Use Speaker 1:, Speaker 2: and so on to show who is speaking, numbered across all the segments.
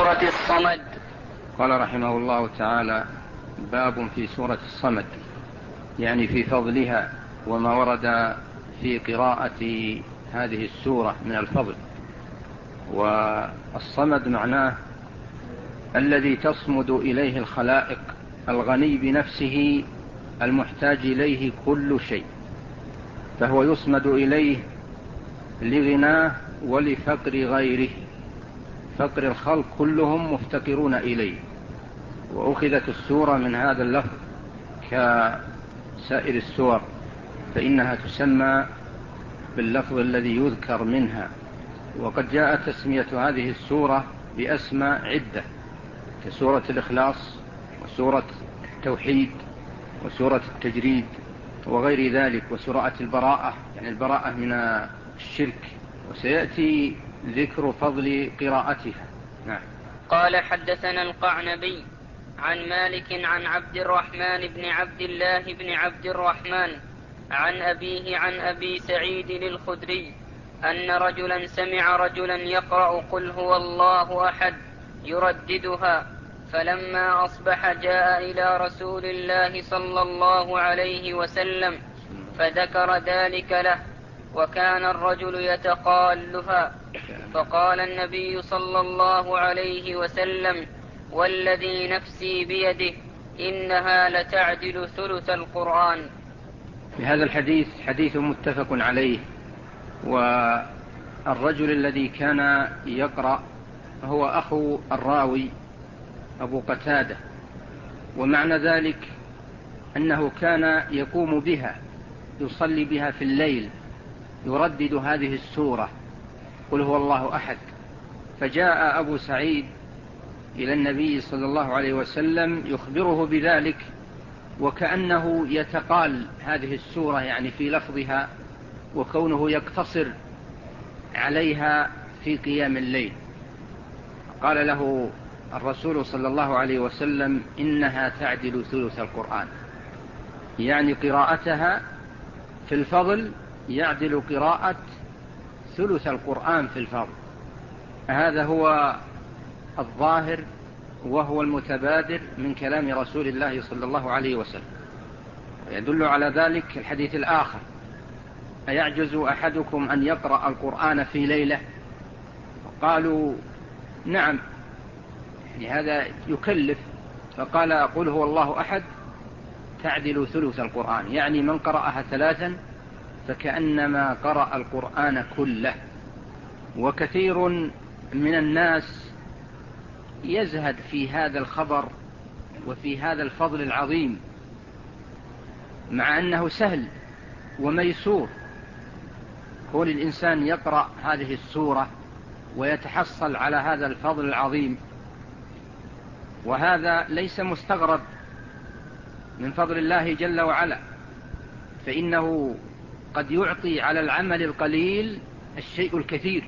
Speaker 1: سورة الصمد.
Speaker 2: قال رحمه الله تعالى: باب في سورة الصمد، يعني في فضلها وما ورد في قراءة هذه السورة من الفضل. والصمد معناه الذي تصمد إليه الخلائق، الغني بنفسه المحتاج إليه كل شيء، فهو يصمد إليه لغناه ولفقر غيره. فقر الخلق كلهم مفتقرون إليه، وأخذت السورة من هذا اللفظ كسائر السور، فإنها تسمى باللفظ الذي يذكر منها. وقد جاءت تسمية هذه السورة بأسماء عدة، كسورة الإخلاص وسورة التوحيد وسورة التجريد وغير ذلك، وسورة البراءة، يعني البراءة من الشرك، وسيأتي ذكر فضل قراءتها. نعم.
Speaker 1: قال: حدثنا القعنبي عن مالك عن عبد الرحمن بن عبد الله بن عبد الرحمن عن أبيه عن أبي سعيد الخدري أن رجلا سمع رجلا يقرأ قل هو الله أحد يرددها، فلما أصبح جاء إلى رسول الله صلى الله عليه وسلم فذكر ذلك له، وكان الرجل يتقالها، فقال النبي صلى الله عليه وسلم: والذي نفسي بيده إنها لتعدل ثلث القرآن.
Speaker 2: بهذا الحديث حديث متفق عليه، والرجل الذي كان يقرأ هو أخو الراوي أبو قتادة، ومعنى ذلك أنه كان يقوم بها، يصلي بها في الليل، يردد هذه السورة قل هو الله أحد. فجاء أبو سعيد إلى النبي صلى الله عليه وسلم يخبره بذلك، وكأنه يتقال هذه السورة يعني في لفظها، وكونه يقتصر عليها في قيام الليل. قال له الرسول صلى الله عليه وسلم: إنها تعدل ثلث القرآن، يعني قراءتها في الفضل يعدل قراءة ثلث القرآن في الفضل. هذا هو الظاهر وهو المتبادر من كلام رسول الله صلى الله عليه وسلم. ويدل على ذلك الحديث الآخر: أيعجز أحدكم أن يقرأ القرآن في ليلة؟ قالوا: نعم، يعني هذا يكلف. فقال: قل هو الله أحد تعدل ثلث القرآن، يعني من قرأها 3 فكأنما قرأ القرآن كله. وكثير من الناس يزهد في هذا الخبر وفي هذا الفضل العظيم، مع أنه سهل وميسور كون الإنسان يقرأ هذه السورة ويتحصل على هذا الفضل العظيم. وهذا ليس مستغرب من فضل الله جل وعلا، فإنه قد يعطي على العمل القليل الشيء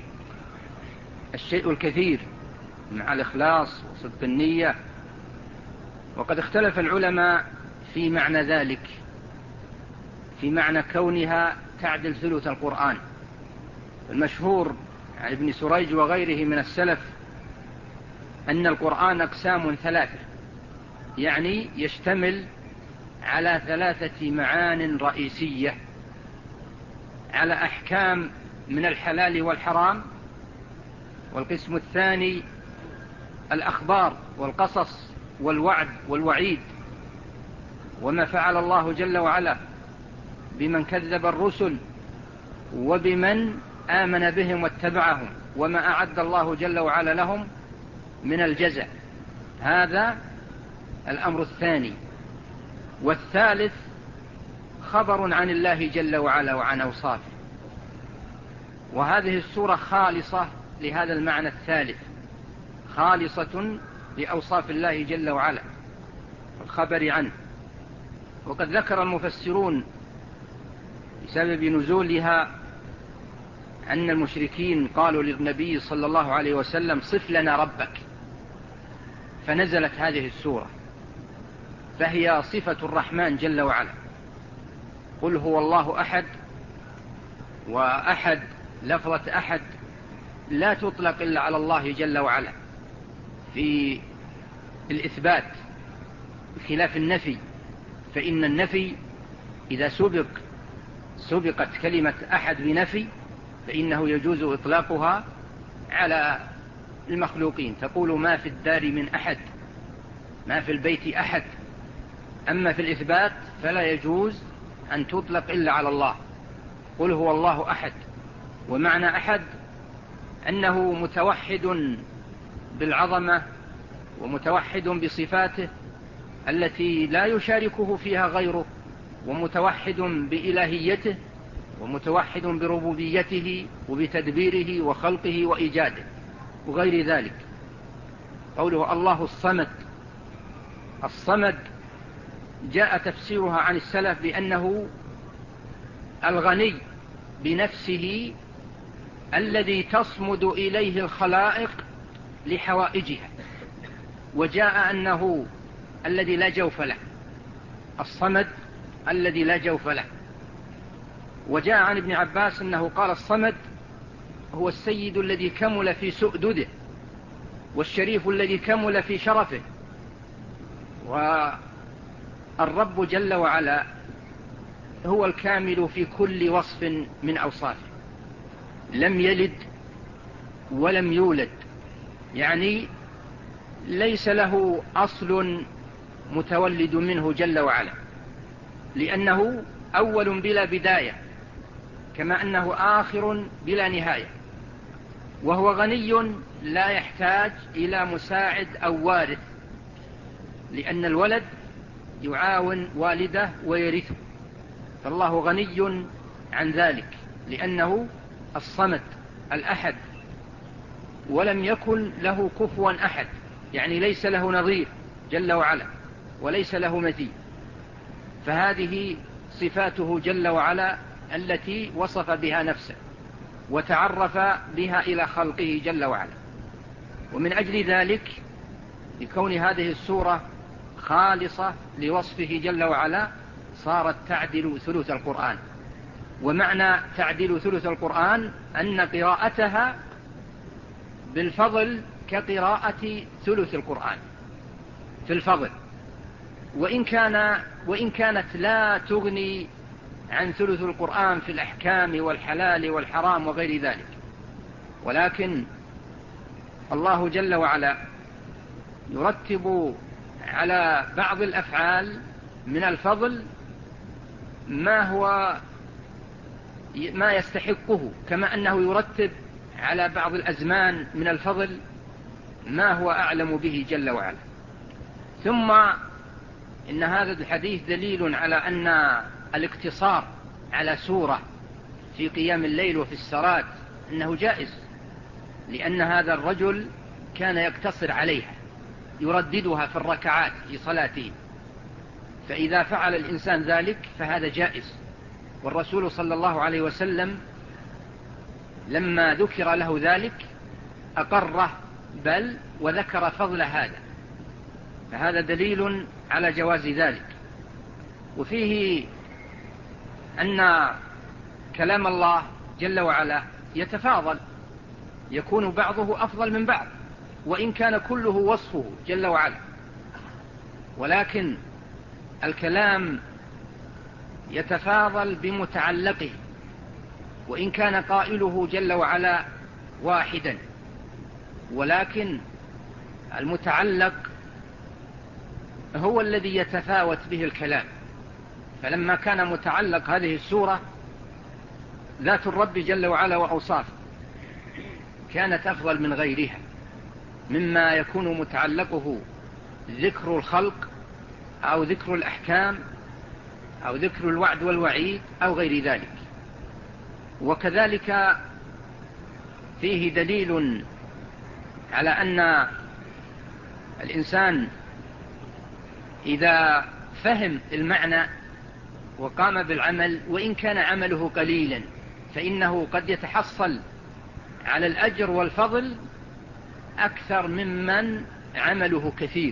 Speaker 2: الكثير مع الإخلاص وصدق النية. وقد اختلف العلماء في معنى ذلك، في معنى كونها تعدل ثلث القرآن. المشهور عن ابن سريج وغيره من السلف أن القرآن أقسام 3، يعني يشتمل على 3 معان رئيسية: على أحكام من الحلال والحرام، والقسم الثاني الأخبار والقصص والوعد والوعيد، وما فعل الله جل وعلا بمن كذب الرسل وبمن آمن بهم واتبعهم، وما أعد الله جل وعلا لهم من الجزاء. هذا الأمر الثاني. والثالث خبر عن الله جل وعلا وعن أوصافه، وهذه السورة خالصة لهذا المعنى الثالث، خالصة لأوصاف الله جل وعلا والخبر عنه. وقد ذكر المفسرون بسبب نزولها أن المشركين قالوا للنبي صلى الله عليه وسلم: صف لنا ربك، فنزلت هذه السورة، فهي صفة الرحمن جل وعلا. قل هو الله أحد، وأحد لفظة أحد لا تطلق إلا على الله جل وعلا، في الإثبات بخلاف النفي، فإن النفي إذا سبقت كلمة أحد بنفي فإنه يجوز إطلاقها على المخلوقين، تقول ما في الدار من أحد، ما في البيت أحد. أما في الإثبات فلا يجوز أن تطلق إلا على الله، قل هو الله أحد. ومعنى أحد أنه متوحد بالعظمة ومتوحد بصفاته التي لا يشاركه فيها غيره، ومتوحد بإلهيته، ومتوحد بربوبيته وبتدبيره وخلقه وإيجاده وغير ذلك. قوله الله الصمد، الصمد جاء تفسيرها عن السلف بأنه الغني بنفسه الذي تصمد إليه الخلائق لحوائجها، وجاء أنه الذي لا جوف له، الصمد الذي لا جوف له. وجاء عن ابن عباس أنه قال الصمد هو السيد الذي كمل في سؤدده، والشريف الذي كمل في شرفه. والرب جل وعلا هو الكامل في كل وصف من أوصافه، لم يلد ولم يولد، يعني ليس له أصل متولد منه جل وعلا، لأنه أول بلا بداية، كما أنه آخر بلا نهاية. وهو غني لا يحتاج إلى مساعد أو وارث، لأن الولد يعاون والده ويرثه، فالله غني عن ذلك لأنه الصمد الأحد، ولم يكن له كفوا أحد، يعني ليس له نظير جل وعلا وليس له مثيل. فهذه صفاته جل وعلا التي وصف بها نفسه وتعرف بها إلى خلقه جل وعلا. ومن أجل ذلك لكون هذه السورة خالصة لوصفه جل وعلا صارت تعدل ثلث القرآن. ومعنى تعدل ثلث القرآن أن قراءتها بالفضل كقراءة ثلث القرآن في الفضل، وإن كانت لا تغني عن ثلث القرآن في الأحكام والحلال والحرام وغير ذلك. ولكن الله جل وعلا يرتب على بعض الأفعال من الفضل ما يستحقه، كما أنه يرتب على بعض الأزمان من الفضل ما هو أعلم به جل وعلا. ثم إن هذا الحديث دليل على أن الاقتصار على سورة في قيام الليل وفي السراد أنه جائز، لأن هذا الرجل كان يقتصر عليها يرددها في الركعات في صلاته، فإذا فعل الإنسان ذلك فهذا جائز. والرسول صلى الله عليه وسلم لما ذكر له ذلك أقره بل وذكر فضل هذا، فهذا دليل على جواز ذلك. وفيه أن كلام الله جل وعلا يتفاضل، يكون بعضه أفضل من بعض وإن كان كله وصفه جل وعلا، ولكن الكلام يتفاضل بمتعلقه وإن كان قائله جل وعلا واحدا، ولكن المتعلق هو الذي يتفاوت به الكلام. فلما كان متعلق هذه السورة ذات الرب جل وعلا وأوصافه كانت أفضل من غيرها، مما يكون متعلقه ذكر الخلق أو ذكر الأحكام أو ذكر الوعد والوعيد أو غير ذلك. وكذلك فيه دليل على أن الإنسان إذا فهم المعنى وقام بالعمل وإن كان عمله قليلا فإنه قد يتحصل على الأجر والفضل أكثر ممن عمله كثير،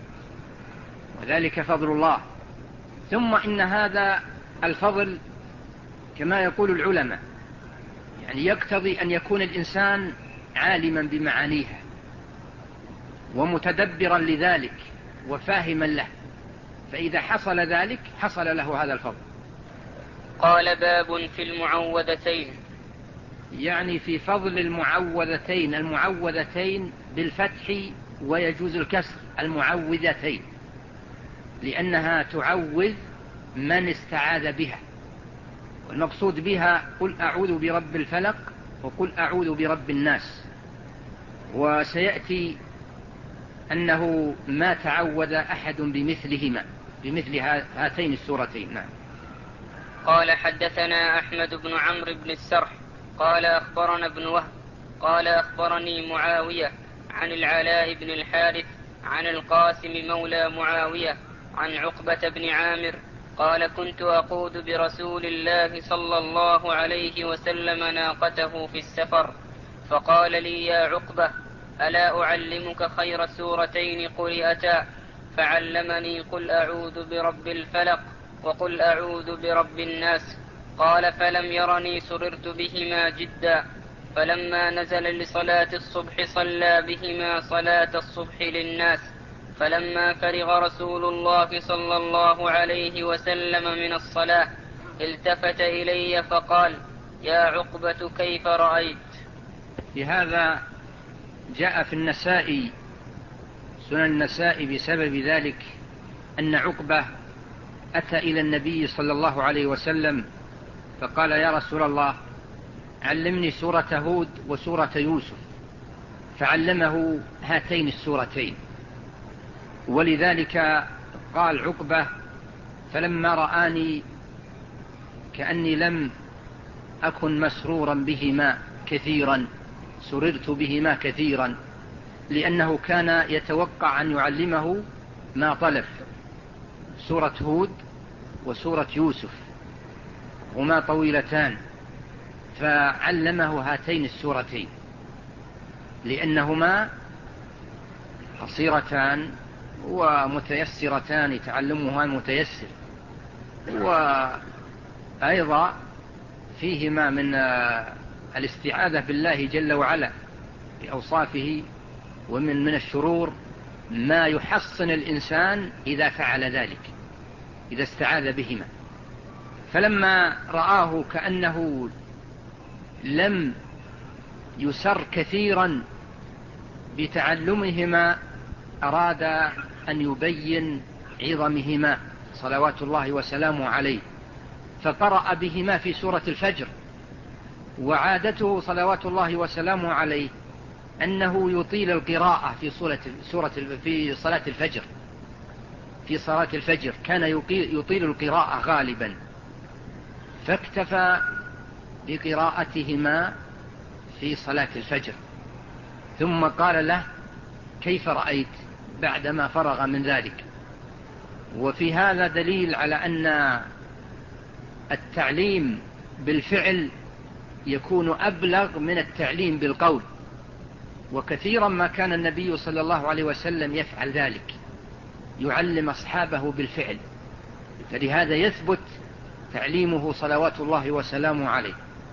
Speaker 2: وذلك فضل الله. ثم إن هذا الفضل كما يقول العلماء يعني يقتضي أن يكون الإنسان عالما بمعانيها، ومتدبرا لذلك وفاهما له، فإذا حصل ذلك حصل له هذا الفضل.
Speaker 1: قال باب في المعوذتين،
Speaker 2: يعني في فضل المعوذتين، المعوذتين بالفتح ويجوز الكسر، المعوذتين، لأنها تعوذ من استعاذ بها، والمقصود بها قل أعوذ برب الفلق وقل أعوذ برب الناس. وسيأتي أنه ما تعوذ أحد بمثلهما، بمثل هاتين السورتين. نعم.
Speaker 1: قال حدثنا أحمد بن عمرو بن السرح قال أخبرنا ابن وهب قال أخبرني معاوية عن العلاء بن الحارث عن القاسم مولى معاوية عن عقبة بن عامر قال كنت أقود برسول الله صلى الله عليه وسلم ناقته في السفر، فقال لي يا عقبة ألا أعلمك خير سورتين قرئتا؟ فعلمني قل أعوذ برب الفلق وقل أعوذ برب الناس. قال فلم يرني سررت بهما جدا، فلما نزل لصلاة الصبح صلى بهما صلاة الصبح للناس، فلما فرغ رسول الله صلى الله عليه وسلم من الصلاة التفت إلي فقال يا عقبة كيف رأيت؟
Speaker 2: لهذا جاء في النسائي، سنن النسائي، بسبب ذلك أن عقبة أتى إلى النبي صلى الله عليه وسلم فقال يا رسول الله علمني سورة هود وسورة يوسف، فعلمه هاتين السورتين. ولذلك قال عقبة فلما رآني كأني لم أكن مسرورا بهما كثيرا، سررت بهما كثيرا، لأنه كان يتوقع أن يعلمه ما طلب، سورة هود وسورة يوسف، وما طويلتان، فعلمه هاتين السورتين لأنهما قصيرتان ومتيسرتان، تعلمها متيسر، وأيضا فيهما من الاستعاذة بالله جل وعلا بأوصافه ومن الشرور ما يحصن الإنسان إذا فعل ذلك، إذا استعاذ بهما. فلما رآه كأنه لم يسر كثيرا بتعلمهما أراد أن يبين عظمهما صلوات الله وسلامه عليه، فقرأ بهما في سورة الفجر. وعادته صلوات الله وسلامه عليه أنه يطيل القراءة في صلاة الفجر، في صلاة الفجر كان يطيل القراءة غالبا، فاكتفى بقراءتهما في صلاة الفجر، ثم قال له كيف رأيت بعدما فرغ من ذلك. وفي هذا دليل على أن التعليم بالفعل يكون أبلغ من التعليم بالقول، وكثيرا ما كان النبي صلى الله عليه وسلم يفعل ذلك، يعلم أصحابه بالفعل، فلهذا يثبت تعليمه صلوات الله وسلامه عليه.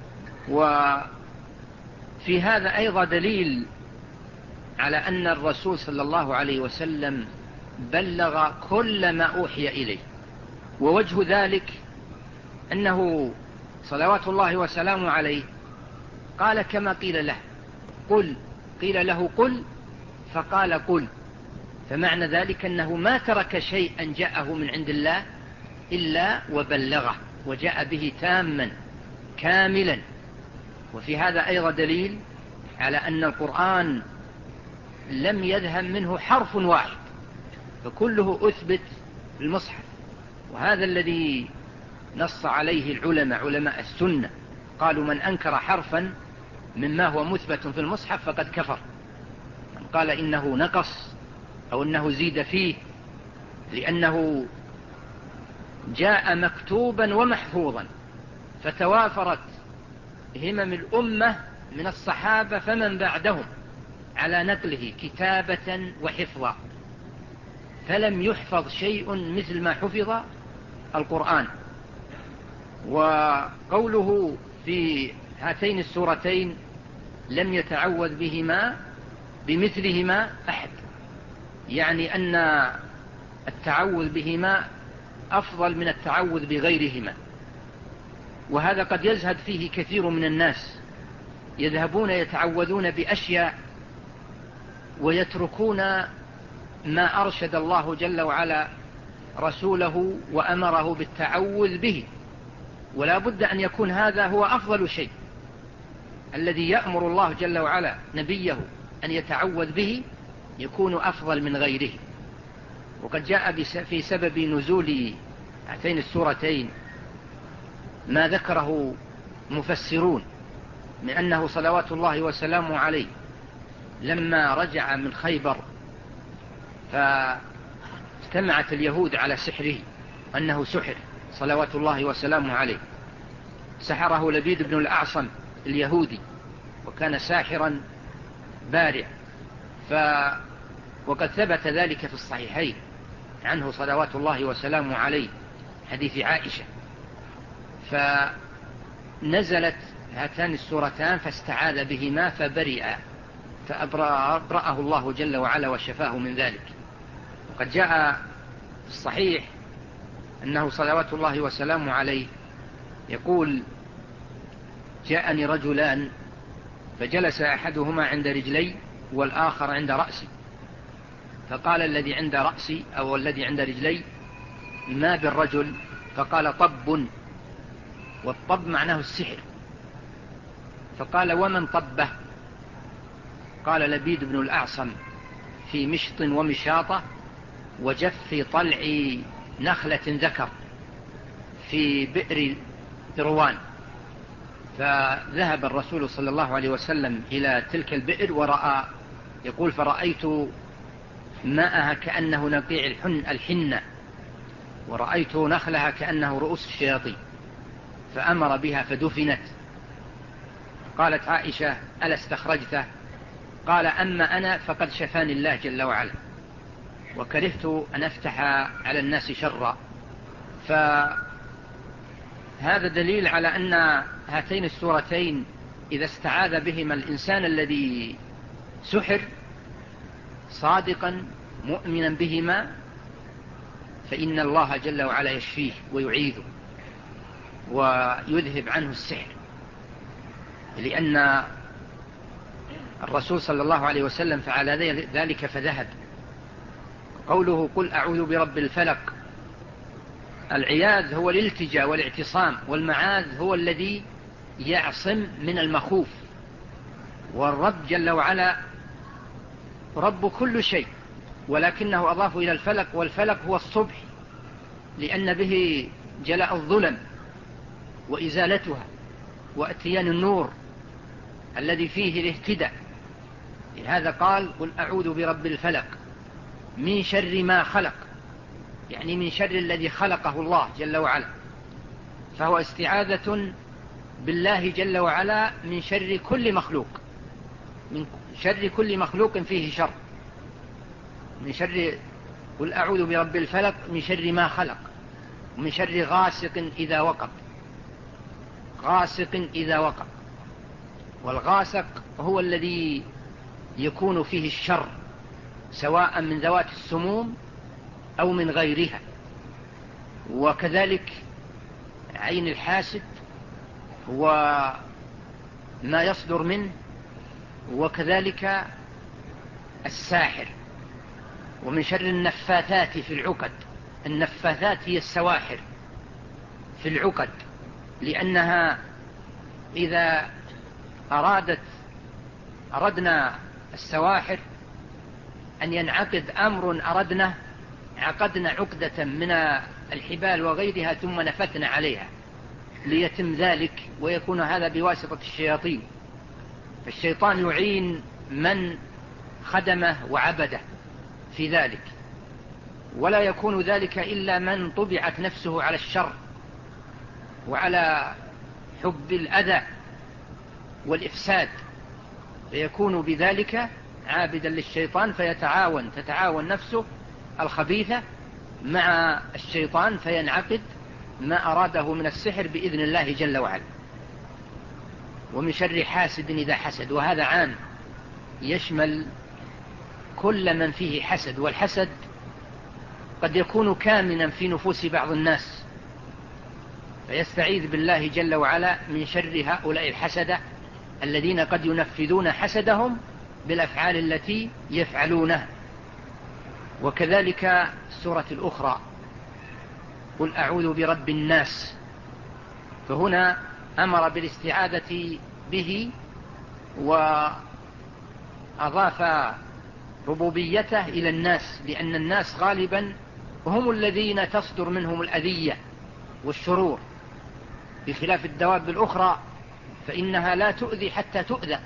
Speaker 2: وفي هذا أيضا دليل على أن الرسول صلى الله عليه وسلم بلغ كل ما أوحي إليه، ووجه ذلك أنه صلوات الله وسلامه عليه قال كما قيل له قل، قيل له قل فقال قل، فمعنى ذلك أنه ما ترك شيئا جاءه من عند الله إلا وبلغه وجاء به تاما كاملا. وفي هذا أيضا دليل على أن القرآن لم يذهب منه حرف واحد، فكله أثبت المصحف، وهذا الذي نص عليه العلماء، علماء السنة، قالوا من أنكر حرفا مما هو مثبت في المصحف فقد كفر، من قال إنه نقص أو أنه زيد فيه، لأنه جاء مكتوبا ومحفوظا، فتوافرت همم الأمة من الصحابة فمن بعدهم على نقله كتابة وحفظا، فلم يحفظ شيء مثل ما حفظ القرآن. وقوله في هاتين السورتين لم يتعوذ بهما بمثلهما أحد، يعني أن التعوذ بهما أفضل من التعوذ بغيرهما، وهذا قد يزهد فيه كثير من الناس، يذهبون يتعوذون بأشياء ويتركون ما أرشد الله جل وعلا رسوله وأمره بالتعوذ به. ولا بد أن يكون هذا هو أفضل شيء، الذي يأمر الله جل وعلا نبيه أن يتعوذ به يكون أفضل من غيره. وقد جاء في سبب نزول هاتين السورتين ما ذكره مفسرون من أنه صلوات الله وسلامه عليه لما رجع من خيبر فاجتمعت اليهود على سحره، أنه سحر صلوات الله وسلامه عليه، سحره لبيد بن الأعصم اليهودي، وكان ساحرا بارع. وقد ثبت ذلك في الصحيحين عنه صلوات الله وسلامه عليه، حديث عائشة. فنزلت هاتان السورتان فاستعاذ بهما فبرئ، فأبرأه الله جل وعلا وشفاه من ذلك. وقد جاء في الصحيح أنه صلوات الله وسلامه عليه يقول: جاءني رجلان فجلس أحدهما عند رجلي والآخر عند رأسي، فقال الذي عند رأسي أو الذي عند رجلي: ما بالرجل؟ فقال: طب، والطب معناه السحر. فقال: ومن طبه؟ قال: لبيد بن الأعصم في مشط ومشاطة وجف طلع نخلة ذكر في بئر ذروان. فذهب الرسول صلى الله عليه وسلم إلى تلك البئر ورأى، يقول: فرأيت ماءها كأنه نقيع الحنة، ورأيت نخلها كأنه رؤوس الشياطين، فأمر بها فدفنت. قالت عائشة: ألا استخرجته؟ قال: أما أنا فقد شفاني الله جل وعلا، وكرهت أن أفتح على الناس شرا. فهذا دليل على أن هاتين السورتين إذا استعاذ بهما الإنسان الذي سحر صادقا مؤمنا بهما فإن الله جل وعلا يشفيه ويعيذه ويذهب عنه السحر، لأن الرسول صلى الله عليه وسلم فعل ذلك فذهب. قوله: قل أعوذ برب الفلق، العياذ هو الالتجاء والاعتصام، والمعاذ هو الذي يعصم من المخوف. والرب جل وعلا رب كل شيء، ولكنه أضاف إلى الفلق، والفلق هو الصبح لأن به جلاء الظلم وإزالتها وأتيان النور الذي فيه الاهتداء. لهذا قال: قل أعوذ برب الفلق من شر ما خلق، يعني من شر الذي خلقه الله جل وعلا. فهو استعاذة بالله جل وعلا من شر كل مخلوق، من شر كل مخلوق فيه شر، من شر. قل أعوذ برب الفلق من شر ما خلق، ومن شر غاسق إذا وقب، غاسق إذا وقب. والغاسق هو الذي يكون فيه الشر، سواء من ذوات السموم أو من غيرها. وكذلك عين الحاسد وما يصدر منه، وكذلك الساحر. ومن شر النفاثات في العقد، النفاثات هي السواحر في العقد، لأنها إذا أردنا السواحر أن ينعقد أمر أردنا، عقدنا عقدة من الحبال وغيرها ثم نفتنا عليها ليتم ذلك، ويكون هذا بواسطة الشياطين. فالشيطان يعين من خدمه وعبده في ذلك، ولا يكون ذلك إلا من طبعت نفسه على الشر وعلى حب الأذى والإفساد، فيكون بذلك عابدا للشيطان، تتعاون نفسه الخبيثة مع الشيطان فينعقد ما أراده من السحر بإذن الله جل وعلا. ومن شر حاسد إذا حسد، وهذا عام يشمل كل من فيه حسد، والحسد قد يكون كامنا في نفوس بعض الناس، فيستعيذ بالله جل وعلا من شر هؤلاء الحسدة الذين قد ينفذون حسدهم بالأفعال التي يفعلونها. وكذلك السورة الأخرى قل أعوذ برب الناس، فهنا أمر بالاستعاذة به وأضاف ربوبيته إلى الناس، لأن الناس غالبا هم الذين تصدر منهم الأذية والشرور، بخلاف الدواب الأخرى فإنها لا تؤذي حتى تؤذى.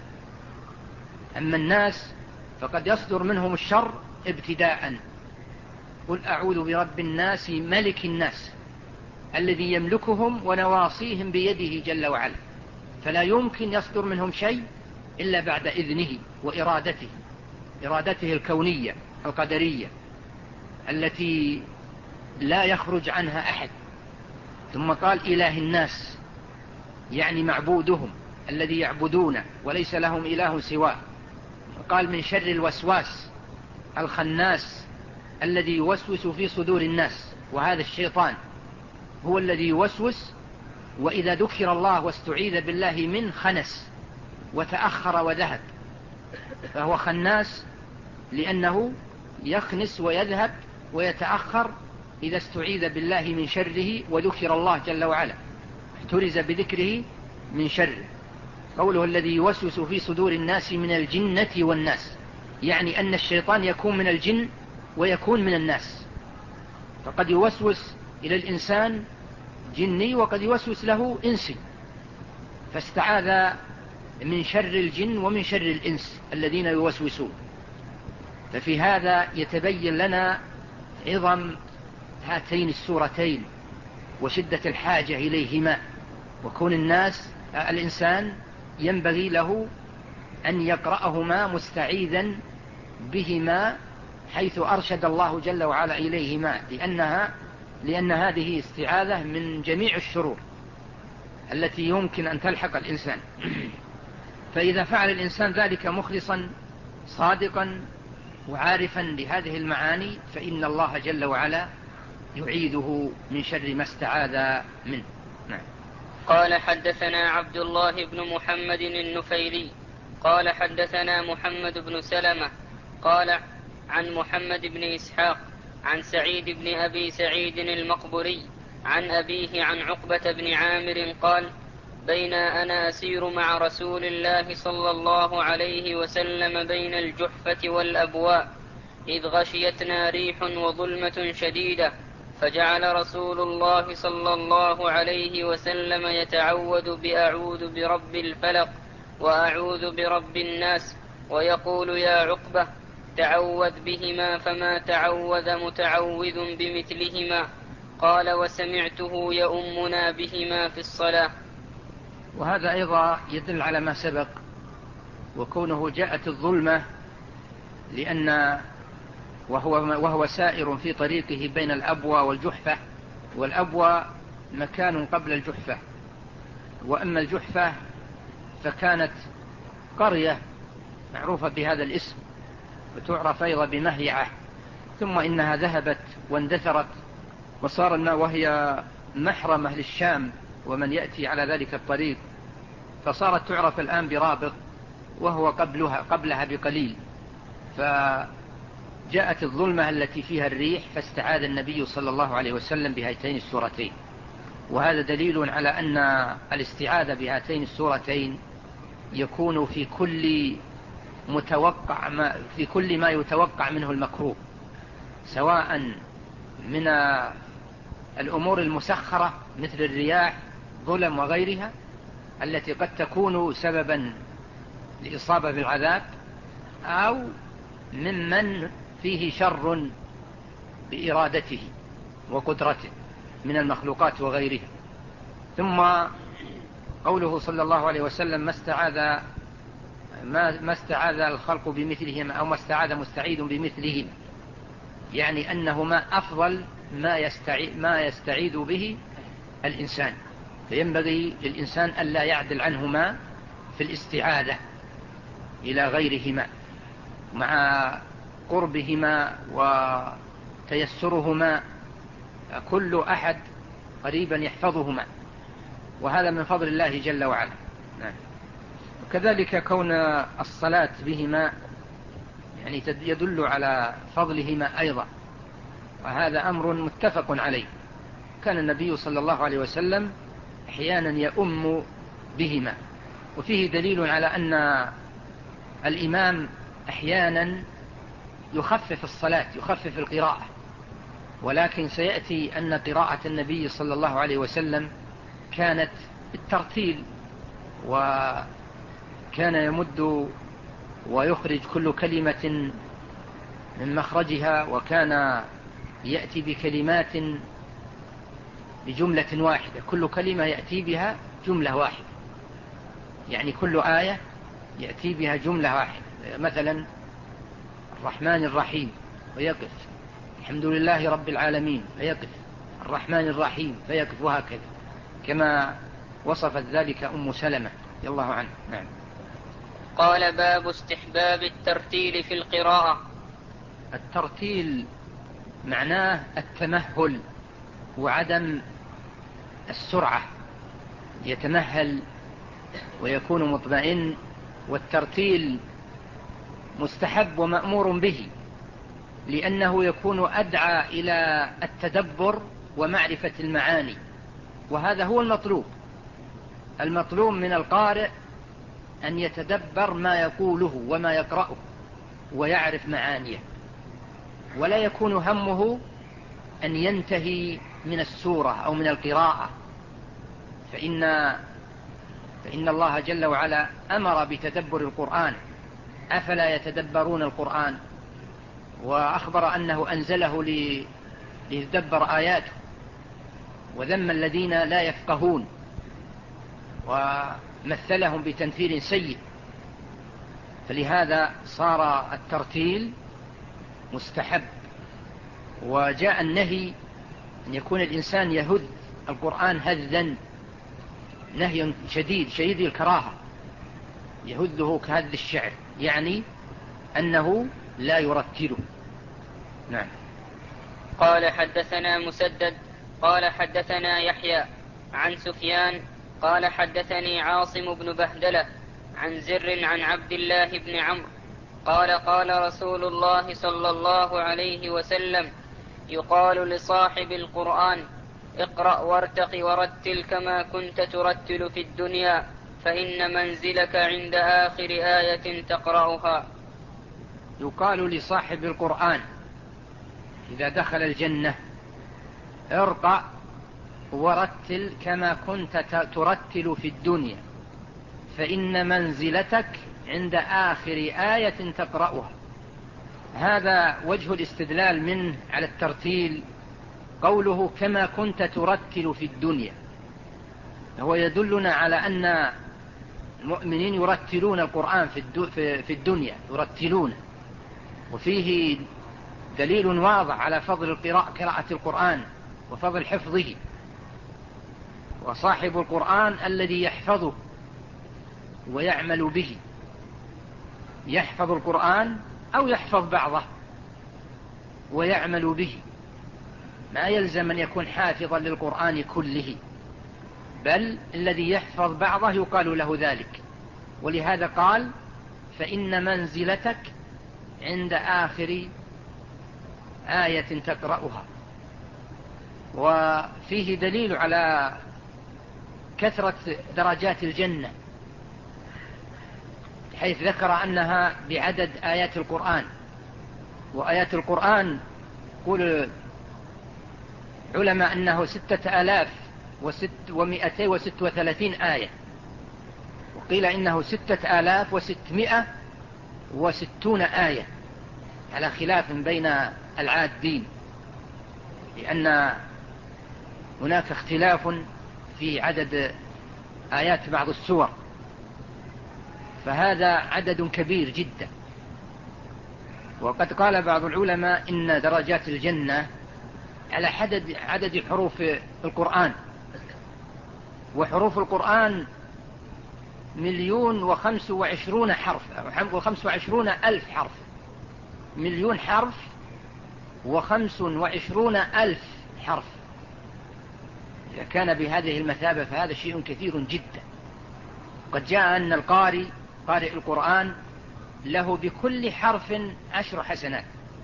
Speaker 2: أما الناس فقد يصدر منهم الشر ابتداء. قل أعوذ برب الناس ملك الناس الذي يملكهم ونواصيهم بيده جل وعلا، فلا يمكن يصدر منهم شيء إلا بعد إذنه إرادته الكونية القدرية التي لا يخرج عنها أحد. ثم قال إله الناس، يعني معبودهم الذي يعبدونه وليس لهم إله سواه. قال من شر الوسواس الخناس الذي يوسوس في صدور الناس، وهذا الشيطان هو الذي يوسوس، وإذا ذكر الله واستعيذ بالله من خنس وتأخر وذهب، فهو خناس لأنه يخنس ويذهب ويتأخر إذا استعيذ بالله من شره وذكر الله جل وعلا، احترز بذكره من شره. قوله الذي يوسوس في صدور الناس من الجنة والناس، يعني أن الشيطان يكون من الجن ويكون من الناس، فقد يوسوس إلى الإنسان جني وقد يوسوس له إنسي، فاستعاذ من شر الجن ومن شر الإنس الذين يوسوسون. ففي هذا يتبين لنا عظم هاتين السورتين وشدة الحاجة إليهما، وكون الإنسان ينبغي له أن يقرأهما مستعيذا بهما، حيث أرشد الله جل وعلا إليهما، لأن هذه استعاذة من جميع الشرور التي يمكن أن تلحق الإنسان. فإذا فعل الإنسان ذلك مخلصا صادقا وعارفا لهذه المعاني فإن الله جل وعلا يعيذه من شر ما استعاذ منه. نعم.
Speaker 1: قال حدثنا عبد الله بن محمد النفيلي قال حدثنا محمد بن سلمة قال عن محمد بن إسحاق عن سعيد بن أبي سعيد المقبري عن أبيه عن عقبة بن عامر قال بين أنا أسير مع رسول الله صلى الله عليه وسلم بين الجحفة والأبواء إذ غشيتنا ريح وظلمة شديدة، فجعل رسول الله صلى الله عليه وسلم يتعوذ بأعوذ برب الفلق وأعوذ برب الناس، ويقول يا عقبة تعوذ بهما فما تعوذ متعوذ بمثلهما. قال وسمعته يؤمنا بهما في الصلاة.
Speaker 2: وهذا أيضا يدل على ما سبق، وكونه جاءت الظلمة لأن وهو سائر في طريقه بين الأبوى والجحفة، والأبوى مكان قبل الجحفة، وأما الجحفة فكانت قرية معروفة بهذا الاسم وتعرف أيضا بمهيعة، ثم إنها ذهبت واندثرت وصار الماء، وهي محرمة للشام ومن يأتي على ذلك الطريق، فصارت تعرف الآن برابغ وهو قبلها بقليل. فجاءت الظلمة التي فيها الريح فاستعاذ النبي صلى الله عليه وسلم بهاتين السورتين، وهذا دليل على أن الاستعاذة بهاتين السورتين يكون في كل ما يتوقع منه المكروه، سواء من الأمور المسخرة مثل الرياح ظلم وغيرها التي قد تكون سببا لإصابة بالعذاب، أو ممن فيه شر بإرادته وقدرته من المخلوقات وغيرها. ثم قوله صلى الله عليه وسلم ما استعاذ الخلق بمثلهم أو ما استعاذ مستعيذ بمثلهم، يعني أنهما أفضل ما يستعيذ به الإنسان، فينبغي للإنسان ألا يعدل عنهما في الاستعاذة إلى غيرهما، مع قربهما وتيسرهما، كل أحد قريبا يحفظهما، وهذا من فضل الله جل وعلا. نعم. وكذلك كون الصلاة بهما يعني يدل على فضلهما أيضا، وهذا أمر متفق عليه. كان النبي صلى الله عليه وسلم أحيانا يؤم بهما، وفيه دليل على أن الإمام أحيانا يخفف الصلاة، يخفف القراءة، ولكن سيأتي أن قراءة النبي صلى الله عليه وسلم كانت بالترتيل، وكان يمد ويخرج كل كلمة من مخرجها، وكان يأتي بكلمات بجملة واحدة، كل كلمة يأتي بها جملة واحدة، يعني كل آية يأتي بها جملة واحدة. مثلا الرحمن الرحيم فيقف، الحمد لله رب العالمين فيقف، الرحمن الرحيم فيقف، وهكذا، كما وصفت ذلك أم سلمة رضي الله عنها. نعم.
Speaker 1: قال: باب استحباب الترتيل في القراءة.
Speaker 2: الترتيل معناه التمهل وعدم السرعة، يتمهل ويكون مطمئن، والترتيل مستحب ومأمور به، لأنه يكون أدعى إلى التدبر ومعرفة المعاني، وهذا هو المطلوب. المطلوب من القارئ أن يتدبر ما يقوله وما يقرأه ويعرف معانيه، ولا يكون همه أن ينتهي من السورة أو من القراءة، فإن الله جل وعلا أمر بتدبر القرآن، أفلا يتدبرون القرآن، وأخبر أنه أنزله ليتدبر آياته، وذم الذين لا يفقهون ومثلهم بتمثيل سيء. فلهذا صار الترتيل مستحب، وجاء النهي أن يكون الإنسان يهذ القرآن هذا، نهي شديد الكراهة، يهذه كهذ الشعر، يعني أنه لا يرتله. نعم.
Speaker 1: قال: حدثنا مسدد قال حدثنا يحيى عن سفيان قال حدثني عاصم بن بهدلة عن زر عن عبد الله بن عمرو قال: قال رسول الله صلى الله عليه وسلم: يقال لصاحب القرآن: اقرأ وارتق ورتل كما كنت ترتل في الدنيا، فإن منزلك عند آخر آية تقرأها.
Speaker 2: يقال لصاحب القرآن إذا دخل الجنة: ارقع ورتل كما كنت ترتل في الدنيا، فإن منزلتك عند آخر آية تقرأها. هذا وجه الاستدلال منه على الترتيل، قوله كما كنت ترتل في الدنيا، هو يدلنا على أن المؤمنين يرتلون القرآن في الدنيا، يرتلون، وفيه دليل واضح على فضل قراءة القرآن وفضل حفظه. وصاحب القرآن الذي يحفظه ويعمل به، يحفظ القرآن أو يحفظ بعضه ويعمل به، ما يلزم أن يكون حافظا للقرآن كله، بل الذي يحفظ بعضه يقال له ذلك. ولهذا قال: فإن منزلتك عند آخر آية تقرأها. وفيه دليل على كثرة درجات الجنة، حيث ذكر أنها بعدد آيات القرآن، وآيات القرآن يقول علماء أنه 6236 آية، وقيل إنه 6660 آية، على خلاف بين العادين، لأن هناك اختلاف في عدد آيات بعض السور، فهذا عدد كبير جدا. وقد قال بعض العلماء إن درجات الجنة على عدد حروف القرآن، وحروف القرآن 1,025,000 حرف، 125,000 حرف، 1,000,000 حرف و25,000 حرف. إذا كان بهذه المثابة فهذا شيء كثير جدا. قد جاء أن قارئ القرآن له بكل حرف 10 حسنات.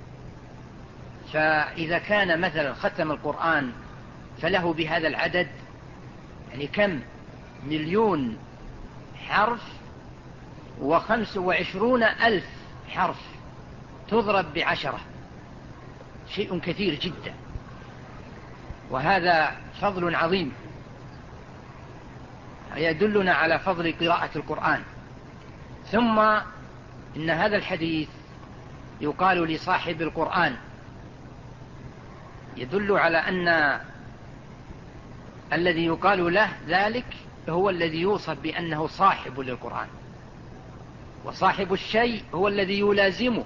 Speaker 2: فإذا كان مثلا ختم القرآن فله بهذا العدد، يعني كم؟ 1,000,000 حرف و25,000 حرف تضرب ب10، شيء كثير جدا، وهذا فضل عظيم يدلنا على فضل قراءة القرآن. ثم إن هذا الحديث يقال لصاحب القرآن، يدل على أن الذي يقال له ذلك هو الذي يوصف بأنه صاحب للقرآن، وصاحب الشيء هو الذي يلازمه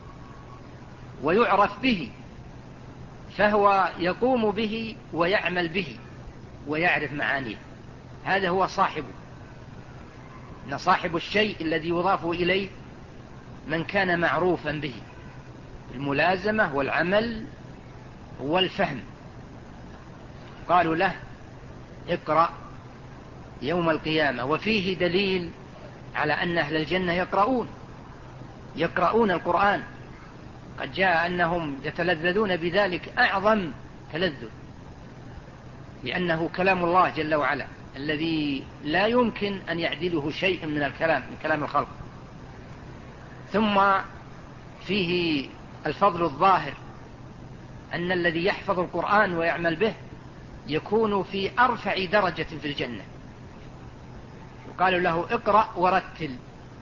Speaker 2: ويعرف به، فهو يقوم به ويعمل به ويعرف معانيه، هذا هو صاحبه. إن صاحب الشيء الذي يضاف إليه من كان معروفا به الملازمة والعمل والفهم. قالوا له اقرأ يوم القيامة، وفيه دليل على أن أهل الجنة يقرؤون القرآن. قد جاء أنهم يتلذذون بذلك أعظم تلذذ، لأنه كلام الله جل وعلا الذي لا يمكن أن يعدله شيء من كلام الخلق. ثم فيه الفضل الظاهر أن الذي يحفظ القرآن ويعمل به يكون في أرفع درجة في الجنة. يقال له اقرأ ورتل،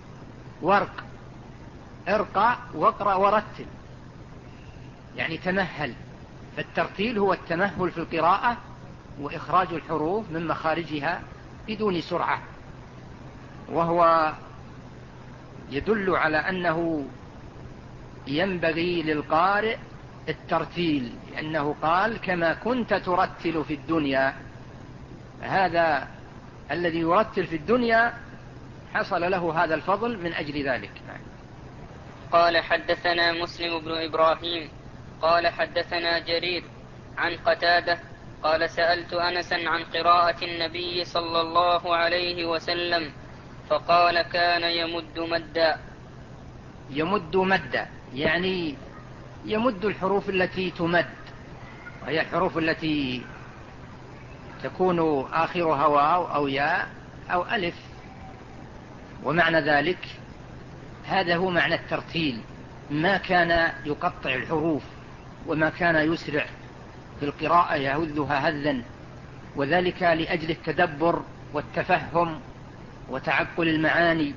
Speaker 2: ارقى واقرأ ورتل، يعني تمهل. فالترتيل هو التمهل في القراءة وإخراج الحروف من مخارجها بدون سرعة، وهو يدل على أنه ينبغي للقارئ الترتيل، لأنه قال كما كنت ترتل في الدنيا. هذا الذي يرتل في الدنيا حصل له هذا الفضل من أجل ذلك.
Speaker 1: قال حدثنا مسلم بن إبراهيم قال حدثنا جرير عن قتادة قال سألت أنسا عن قراءة النبي صلى الله عليه وسلم فقال كان يمد مدا،
Speaker 2: يعني يمد الحروف التي تمد، وهي الحروف التي تكون آخرها واو أو ياء أو ألف. ومعنى ذلك هذا هو معنى الترتيل، ما كان يقطع الحروف وما كان يسرع في القراءة يهذها هذا، وذلك لأجل التدبر والتفهم وتعقل المعاني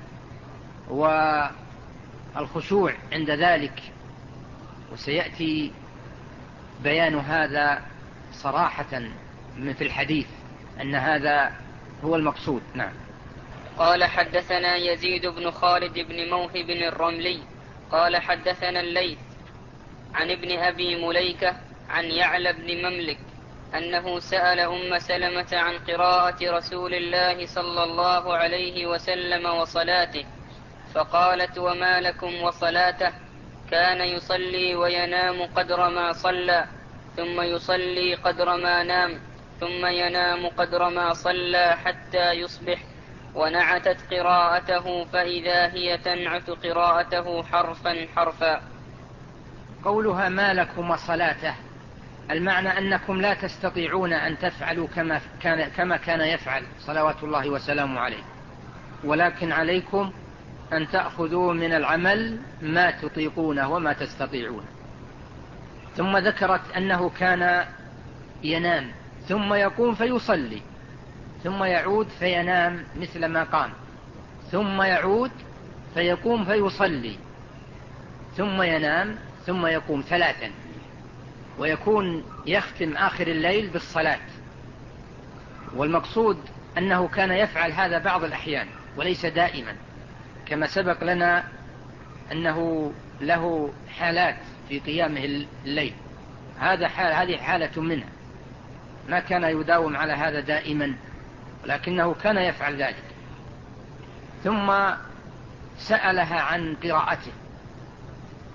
Speaker 2: والخشوع عند ذلك. وسيأتي بيان هذا صراحة في الحديث أن هذا هو المقصود. نعم.
Speaker 1: قال حدثنا يزيد بن خالد بن موهب الرملي قال حدثنا الليث عن ابن أبي مليكة عن يعلى بن مملك أنه سأل أم سلمة عن قراءة رسول الله صلى الله عليه وسلم وصلاته، فقالت وما لكم وصلاته؟ كان يصلي وينام قدر ما صلى، ثم يصلي قدر ما نام، ثم ينام قدر ما صلى حتى يصبح، ونعتت قراءته فإذا هي تنعت قراءته حرفا حرفا.
Speaker 2: قولها ما لكم وصلاته، المعنى أنكم لا تستطيعون أن تفعلوا كما كان يفعل صلوات الله وسلامه عليه، ولكن عليكم أن تأخذوا من العمل ما تطيقونه وما تستطيعون. ثم ذكرت أنه كان ينام ثم يقوم فيصلي، ثم يعود فينام مثل ما قام، ثم يعود فيقوم فيصلي، ثم ينام ثم يقوم 3، ويكون يختم آخر الليل بالصلاة. والمقصود أنه كان يفعل هذا بعض الأحيان وليس دائما، كما سبق لنا أنه له حالات في قيامه الليل، هذه حالة منها، ما كان يداوم على هذا دائما، ولكنه كان يفعل ذلك. ثم سألها عن قراءته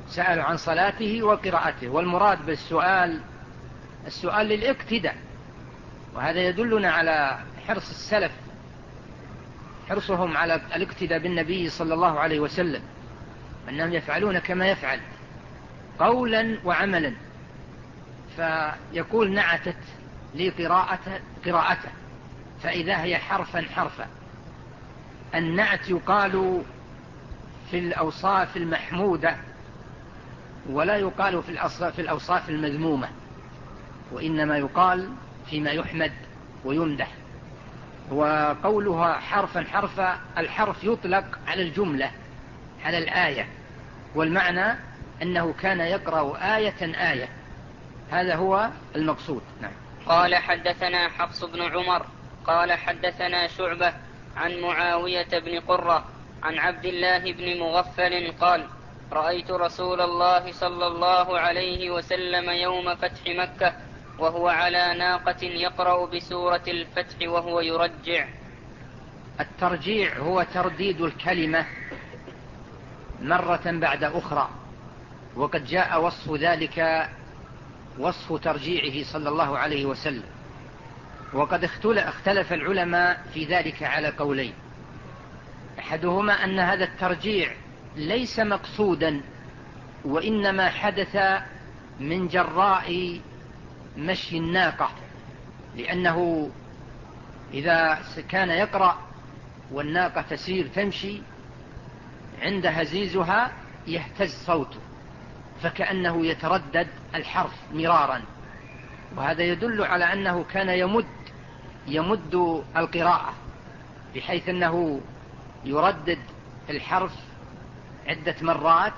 Speaker 2: سألوا عن صلاته وقراءته، والمراد بالسؤال السؤال للاقتداء، وهذا يدلنا على حرص السلف، حرصهم على الاقتداء بالنبي صلى الله عليه وسلم، أنهم يفعلون كما يفعل قولا وعملا. فيقول نعتت لي قراءته فإذا هي حرفا حرفا. النعت يقال في الأوصاف المحمودة ولا يقال في الأوصاف المذمومة، وإنما يقال فيما يحمد ويمدح. وقولها حرفا حرفا، الحرف يطلق على الجملة، على الآية، والمعنى أنه كان يقرأ آية آية، هذا هو المقصود. نعم.
Speaker 1: قال حدثنا حفص بن عمر قال حدثنا شعبة عن معاوية بن قرة عن عبد الله بن مغفل قال رأيت رسول الله صلى الله عليه وسلم يوم فتح مكة وهو على ناقة يقرأ بسورة الفتح وهو يرجع.
Speaker 2: الترجيع هو ترديد الكلمة مرة بعد أخرى، وقد جاء وصف ذلك وصف ترجيعه صلى الله عليه وسلم، وقد اختلف العلماء في ذلك على قولين. أحدهما أن هذا الترجيع ليس مقصودا، وإنما حدث من جراء مشي الناقة، لأنه إذا كان يقرأ والناقة تسير تمشي عند هزيزها يهتز صوته، فكأنه يتردد الحرف مرارا، وهذا يدل على أنه كان يمد القراءة، بحيث أنه يردد الحرف عدة مرات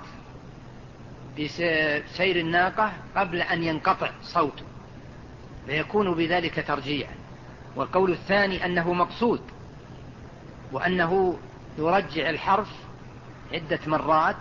Speaker 2: بسير الناقة قبل أن ينقطع صوته، فيكون بذلك ترجيعا. والقول الثاني أنه مقصود، وأنه يرجع الحرف عدة مرات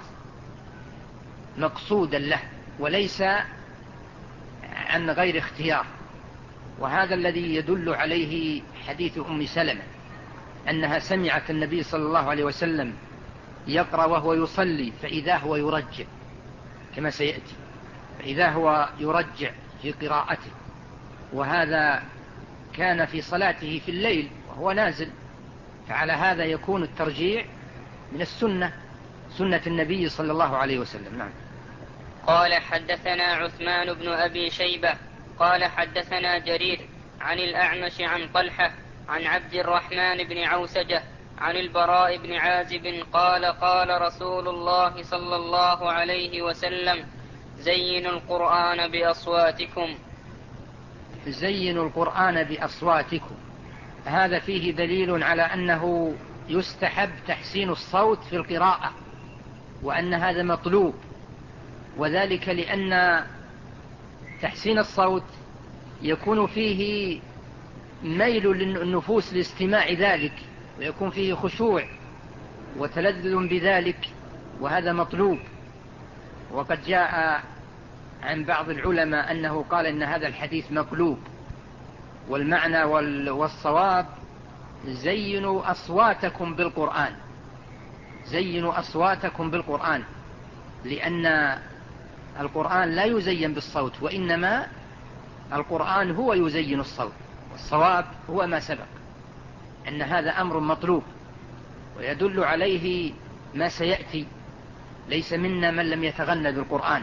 Speaker 2: مقصودا له وليس عن غير اختيار. وهذا الذي يدل عليه حديث أم سلمة أنها سمعت النبي صلى الله عليه وسلم يقرأ وهو يصلي فإذا هو يرجع، كما سيأتي، فإذا هو يرجع في قراءته، وهذا كان في صلاته في الليل وهو نازل، فعلى هذا يكون الترجيع من السنة، سنة النبي صلى الله عليه وسلم. نعم.
Speaker 1: قال حدثنا عثمان بن أبي شيبة قال حدثنا جرير عن الأعمش عن طلحة عن عبد الرحمن بن عوسجة عن البراء بن عازب قال قال رسول الله صلى الله عليه وسلم زينوا القرآن بأصواتكم.
Speaker 2: زينوا القرآن بأصواتكم، هذا فيه دليل على أنه يستحب تحسين الصوت في القراءة، وأن هذا مطلوب، وذلك لأن تحسين الصوت يكون فيه ميل للنفوس لاستماع ذلك، ويكون فيه خشوع وتلذذ بذلك، وهذا مطلوب. وقد جاء عن بعض العلماء أنه قال إن هذا الحديث مقلوب، والمعنى والصواب زينوا أصواتكم بالقرآن، زينوا أصواتكم بالقرآن، لأن القرآن لا يزين بالصوت، وإنما القرآن هو يزين الصوت، والصواب هو ما سبق، أن هذا أمر مطلوب، ويدل عليه ما سيأتي، ليس منا من لم يتغنى بالقرآن.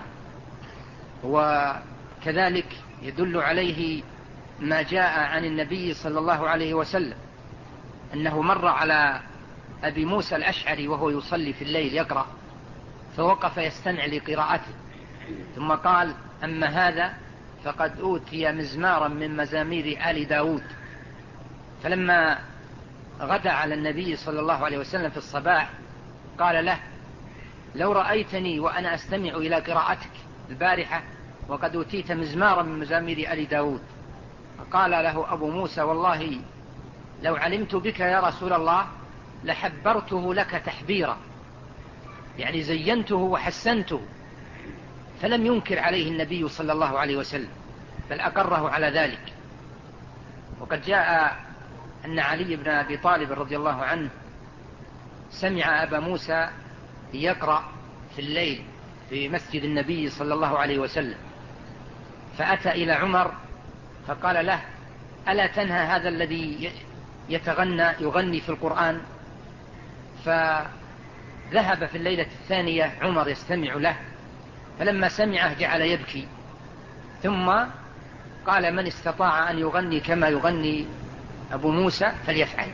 Speaker 2: وكذلك يدل عليه ما جاء عن النبي صلى الله عليه وسلم أنه مر على أبي موسى الأشعري وهو يصلي في الليل يقرأ، فوقف يستمع لقراءته، ثم قال أما هذا فقد أوتي مزمارا من مزامير آل داود. فلما غدا على النبي صلى الله عليه وسلم في الصباح قال له لو رأيتني وأنا أستمع إلى قراءتك البارحة وقد أوتيت مزمارا من مزامير آل داود. فقال له أبو موسى والله لو علمت بك يا رسول الله لحبرته لك تحبيرا، يعني زينته وحسنته. فلم ينكر عليه النبي صلى الله عليه وسلم، بل أقره على ذلك. وقد جاء أن علي بن أبي طالب رضي الله عنه سمع أبا موسى يقرأ في الليل في مسجد النبي صلى الله عليه وسلم، فأتى إلى عمر فقال له: ألا تنهى هذا الذي يغني في القرآن؟ فذهب في الليلة الثانية عمر يستمع له، فلما سمعه جعل يبكي، ثم قال: من استطاع أن يغني كما يغني أبو موسى فليفعل.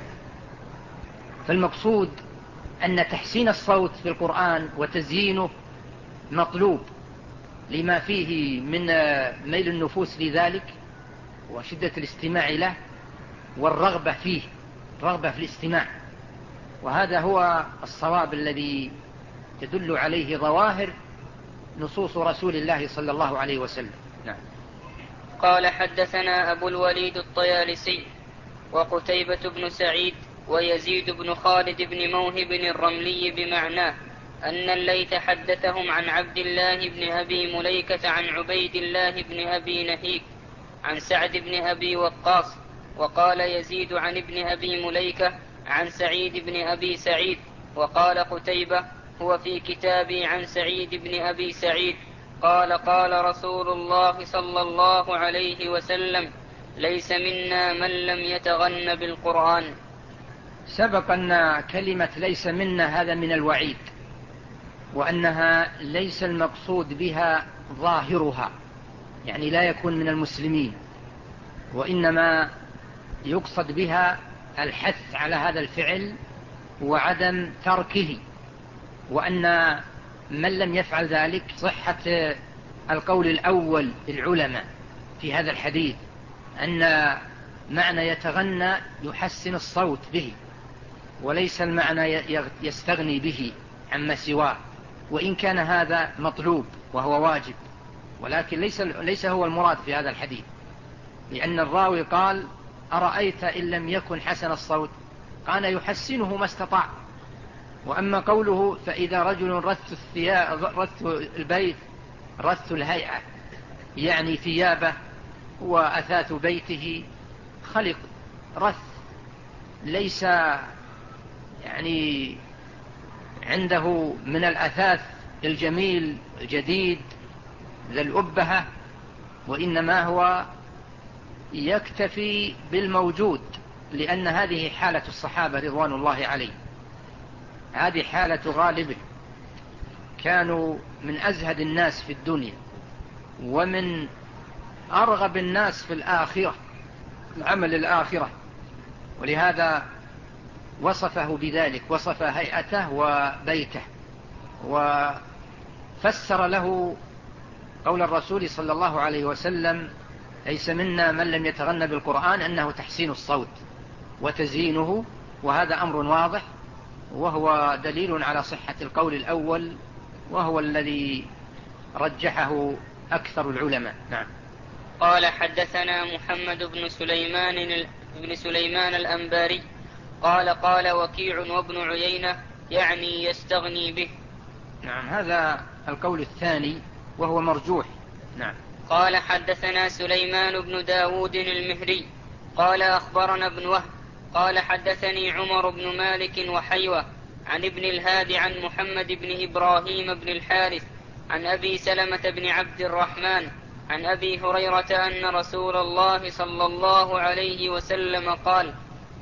Speaker 2: فالمقصود أن تحسين الصوت في القرآن وتزيينه مطلوب لما فيه من ميل النفوس لذلك وشدة الاستماع له والرغبة فيه، رغبة في الاستماع، وهذا هو الصواب الذي تدل عليه ظواهر نصوص رسول الله صلى الله عليه وسلم. نعم.
Speaker 1: قال: حدثنا أبو الوليد الطيالسي وقتيبة بن سعيد ويزيد بن خالد بن موهب الرملي بمعناه، أن الليث حدثهم عن عبد الله بن أبي مليكة عن عبيد الله بن أبي نهيك عن سعد بن أبي وقاص. وقال يزيد عن ابن أبي مليكة عن سعيد بن أبي سعيد. وقال قتيبة: هو في كتابي عن سعيد بن أبي سعيد قال: قال رسول الله صلى الله عليه وسلم: ليس منا من لم يتغن بالقرآن.
Speaker 2: سبق أن كلمة ليس منا هذا من الوعيد، وأنها ليس المقصود بها ظاهرها، يعني لا يكون من المسلمين، وإنما يقصد بها الحث على هذا الفعل وعدم تركه، وأن من لم يفعل ذلك صحة القول الأول للعلماء في هذا الحديث، أن معنى يتغنى يحسن الصوت به، وليس المعنى يستغني به عما سواه، وإن كان هذا مطلوب وهو واجب، ولكن ليس هو المراد في هذا الحديث، لأن الراوي قال: أرأيت إن لم يكن حسن الصوت؟ قال: يحسنه ما استطاع. وأما قوله: فإذا رجل رث البيت رث الهيئة، يعني ثيابه وأثاث بيته خلق رث، ليس يعني عنده من الأثاث الجميل الجديد ذا الأبهة، وإنما هو يكتفي بالموجود، لأن هذه حالة الصحابة رضوان الله عليهم، هذه حالة غالبه، كانوا من أزهد الناس في الدنيا ومن أرغب الناس في الآخرة، العمل الآخرة، ولهذا وصفه بذلك، وصف هيئته وبيته، وفسر له قول الرسول صلى الله عليه وسلم: ليس منا من لم يتغنى بالقرآن، أنه تحسين الصوت وتزيينه، وهذا أمر واضح، وهو دليل على صحة القول الأول، وهو الذي رجحه أكثر العلماء. نعم.
Speaker 1: قال: حدثنا محمد بن سليمان الأنباري قال: قال وكيع وابن عيينة يعني يستغني به.
Speaker 2: نعم، هذا القول الثاني وهو مرجوح. نعم.
Speaker 1: قال: حدثنا سليمان بن داود المهري قال: أخبرنا ابن وهب قال: حدثني عمر بن مالك وحيوة عن ابن الهاد عن محمد بن إبراهيم بن الحارث عن أبي سلمة بن عبد الرحمن عن أبي هريرة أن رسول الله صلى الله عليه وسلم قال: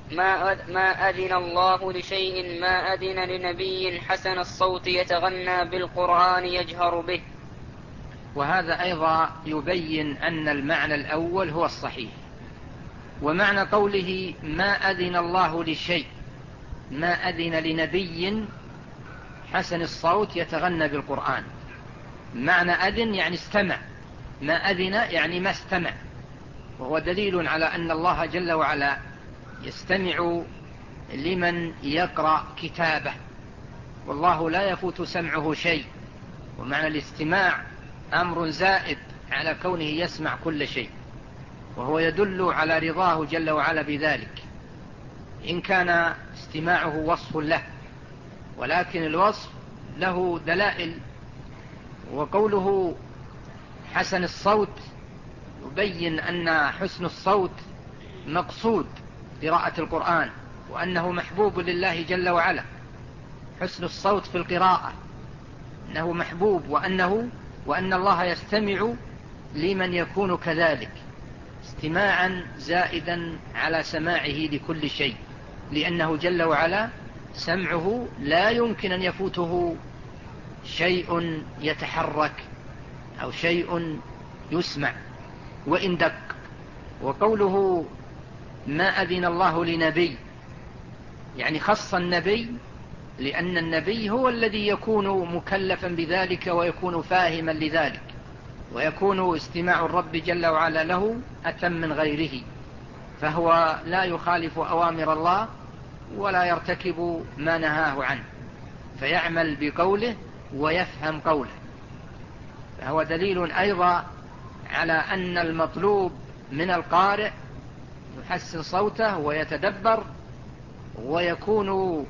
Speaker 1: ما أذن الله لشيء ما أذن لنبي حسن الصوت يتغنى بالقرآن يجهر به.
Speaker 2: وهذا أيضا يبين أن المعنى الأول هو الصحيح، ومعنى قوله ما أذن الله لشيء، ما أذن لنبي حسن الصوت يتغنى بالقرآن، معنى أذن يعني استمع، ما أذن يعني ما استمع، وهو دليل على أن الله جل وعلا يستمع لمن يقرأ كتابه، والله لا يفوت سمعه شيء، ومعنى الاستماع أمر زائد على كونه يسمع كل شيء، وهو يدل على رضاه جل وعلا بذلك، إن كان استماعه وصف له، ولكن الوصف له دلائل. وقوله حسن الصوت يبين أن حسن الصوت مقصود قراءة القرآن، وأنه محبوب لله جل وعلا، حسن الصوت في القراءة، أنه محبوب وأن الله يستمع لمن يكون كذلك استماعا زائدا على سماعه لكل شيء، لأنه جل وعلا سمعه لا يمكن أن يفوته شيء يتحرك أو شيء يسمع وإن دق. وقوله ما أذن الله لنبي يعني خص النبي، لأن النبي هو الذي يكون مكلفا بذلك ويكون فاهما لذلك، ويكون استماع الرب جل وعلا له أتم من غيره، فهو لا يخالف أوامر الله ولا يرتكب ما نهاه عنه، فيعمل بقوله ويفهم قوله. فهو دليل أيضا على أن المطلوب من القارئ يحسن صوته ويتدبر ويكون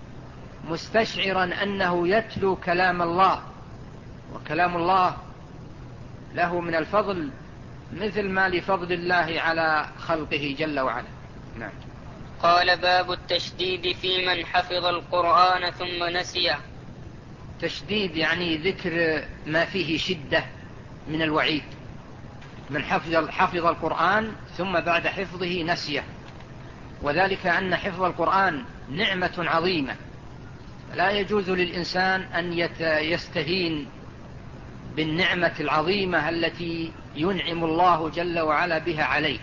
Speaker 2: مستشعرا أنه يتلو كلام الله، وكلام الله له من الفضل مثل ما لفضل الله على خلقه جل وعلا. نعم.
Speaker 1: قال باب التشديد في من حفظ القرآن ثم نسيه.
Speaker 2: تشديد يعني ذكر ما فيه شدة من الوعيد. من حفظ القرآن ثم بعد حفظه نسيه، وذلك أن حفظ القرآن نعمة عظيمة، لا يجوز للإنسان أن يستهين بالنعمة العظيمة التي ينعم الله جل وعلا بها عليه،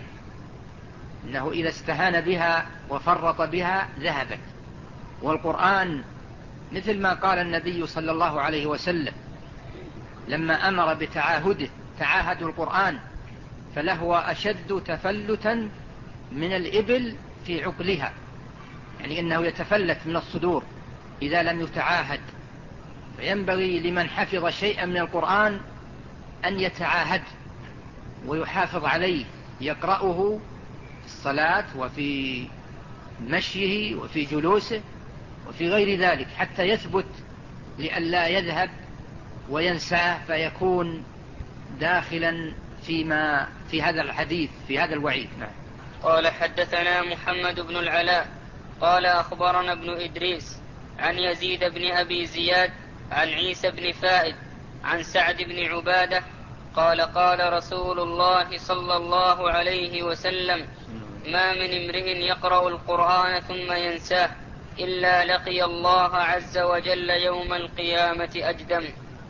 Speaker 2: إنه إذا استهان بها وفرط بها ذهبت. والقرآن مثل ما قال النبي صلى الله عليه وسلم لما أمر بتعاهده: تعاهدوا القرآن فلهو أشد تفلتا من الإبل في عقلها، يعني إنه يتفلت من الصدور إذا لم يتعاهد. فينبغي لمن حفظ شيئا من القرآن أن يتعاهد ويحافظ عليه، يقرأه في الصلاة وفي مشيه وفي جلوسه وفي غير ذلك حتى يثبت، لئلا يذهب وينساه فيكون داخلا في هذا الحديث في هذا الوعيد. نعم.
Speaker 1: قال حدثنا محمد بن العلاء قال أخبرنا ابن إدريس عن يزيد بن أبي زياد عن عيسى بن فائد عن سعد بن عبادة قال قال رسول الله صلى الله عليه وسلم: ما من امرئ يقرأ القرآن ثم ينساه إلا لقي الله عز وجل يوم القيامة أجدم.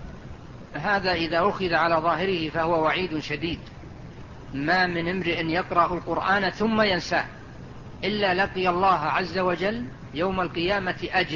Speaker 2: هذا إذا أخذ على ظاهره فهو وعيد شديد. ما من امرئ يقرأ القرآن ثم ينساه إلا لقي الله عز وجل يوم القيامة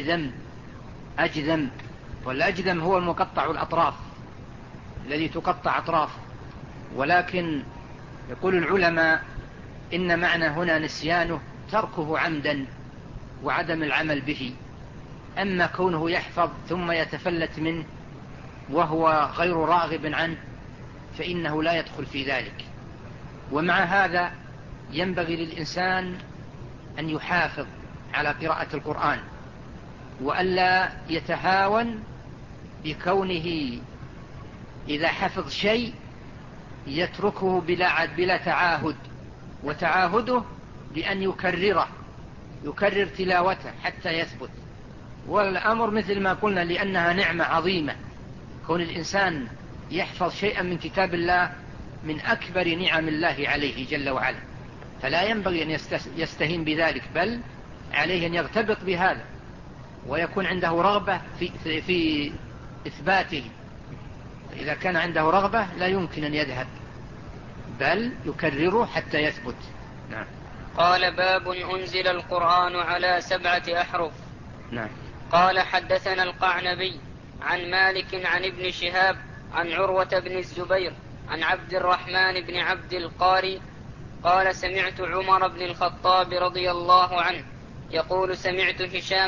Speaker 2: أجدم. والأجدم هو المقطع الأطراف الذي تقطع أطراف. ولكن يقول العلماء إن معنى هنا نسيانه تركه عمدا وعدم العمل به. أما كونه يحفظ ثم يتفلت منه وهو غير راغب عنه فإنه لا يدخل في ذلك. ومع هذا ينبغي للإنسان أن يحافظ على قراءة القرآن وألا يتهاون بكونه إذا حفظ شيء يتركه بلا تعاهد، وتعاهده بأن يكرر تلاوته حتى يثبت. والأمر مثل ما قلنا لأنها نعمة عظيمة، كون الإنسان يحفظ شيئا من كتاب الله من أكبر نعم الله عليه جل وعلا، فلا ينبغي أن يستهين بذلك، بل عليه أن يغتبط بهذا ويكون عنده رغبة في إثباته. إذا كان عنده رغبة لا يمكن أن يذهب، بل يكرره حتى يثبت. نعم.
Speaker 1: قال باب أنزل القرآن على 7 أحرف.
Speaker 2: نعم.
Speaker 1: قال حدثنا القعنبي عن مالك عن ابن شهاب عن عروة بن الزبير عن عبد الرحمن بن عبد القاري قال سمعت عمر بن الخطاب رضي الله عنه يقول سمعت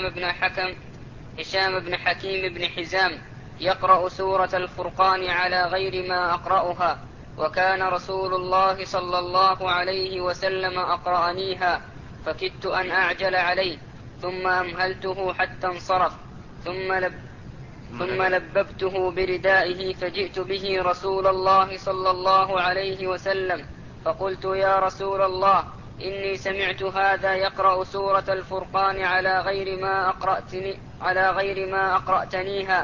Speaker 1: هشام بن حكيم بن حزام يقرأ سورة الفرقان على غير ما أقرأها، وكان رسول الله صلى الله عليه وسلم أقرأنيها فكدت أن أعجل عليه، ثم أمهلته حتى انصرف، ثم لببته بردائه فجئت به رسول الله صلى الله عليه وسلم فقلت: يا رسول الله، إني سمعت هذا يقرأ سورة الفرقان على غير ما أقرأتنيها،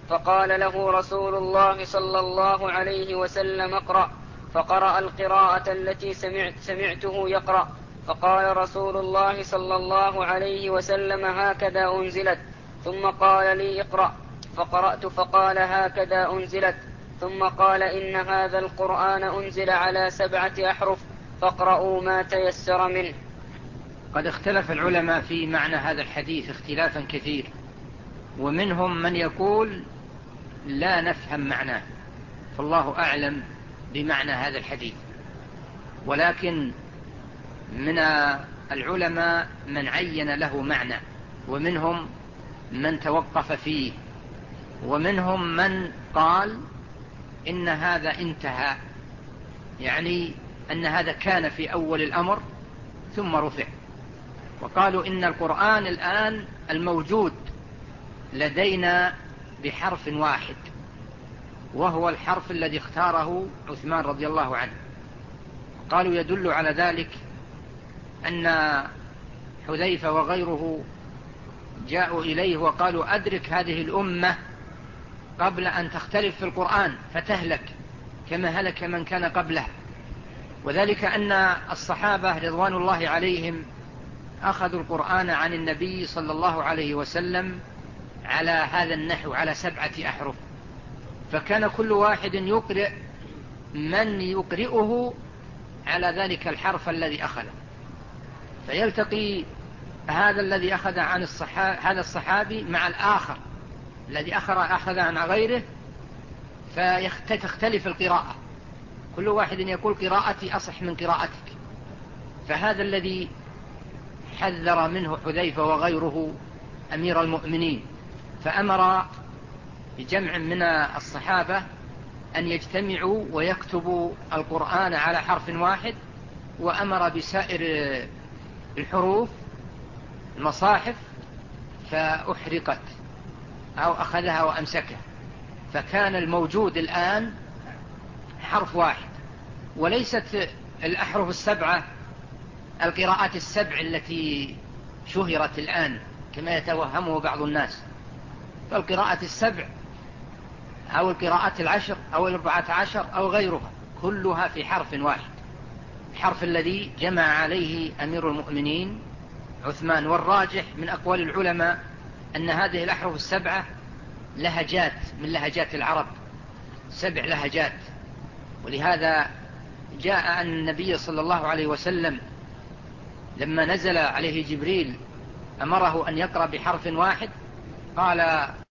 Speaker 1: فقال له رسول الله صلى الله عليه وسلم اقرأ، فقرأ القراءة التي سمعته يقرأ، فقال رسول الله صلى الله عليه وسلم هكذا أنزلت، ثم قال لي اقرأ، فقرأت فقال هكذا أنزلت، ثم قال إن هذا القرآن أنزل على 7 أحرف فاقرأوا ما تيسر منه.
Speaker 2: قد اختلف العلماء في معنى هذا الحديث اختلافا كثير، ومنهم من يقول لا نفهم معناه، فالله أعلم بمعنى هذا الحديث، ولكن من العلماء من عين له معنى، ومنهم من توقف فيه، ومنهم من قال إن هذا انتهى، يعني أن هذا كان في أول الأمر ثم رفع. وقالوا إن القرآن الآن الموجود لدينا بحرف واحد، وهو الحرف الذي اختاره عثمان رضي الله عنه. قالوا يدل على ذلك أن حذيفة وغيره جاءوا إليه وقالوا أدرك هذه الأمة قبل أن تختلف في القرآن فتهلك كما هلك من كان قبله. وذلك أن الصحابة رضوان الله عليهم أخذوا القرآن عن النبي صلى الله عليه وسلم على هذا النحو، على 7 أحرف، فكان كل واحد يقرئ من يقرئه على ذلك الحرف الذي أخذه، فيلتقي هذا الذي أخذ عن هذا الصحابي مع الآخر الذي أخذ عن غيره، فتختلف القراءة، كل واحد يقول قراءتي أصح من قراءتك. فهذا الذي حذر منه حذيفة وغيره أمير المؤمنين، فأمر بجمع من الصحابة أن يجتمعوا ويكتبوا القرآن على حرف واحد، وأمر بسائر الحروف المصاحف فأحرقت أو أخذها وأمسكها، فكان الموجود الآن حرف واحد، وليست الأحرف 7 القراءات 7 التي شهرت الآن كما يتوهمه بعض الناس، فالقراءة 7 أو القراءات 10 أو 14 أو غيرها كلها في حرف واحد، الحرف الذي جمع عليه أمير المؤمنين عثمان. والراجح من أقوال العلماء أن هذه الأحرف 7 لهجات من لهجات العرب، 7 لهجات، ولهذا جاء أن النبي صلى الله عليه وسلم لما نزل عليه جبريل أمره أن يقرأ بحرف واحد، قال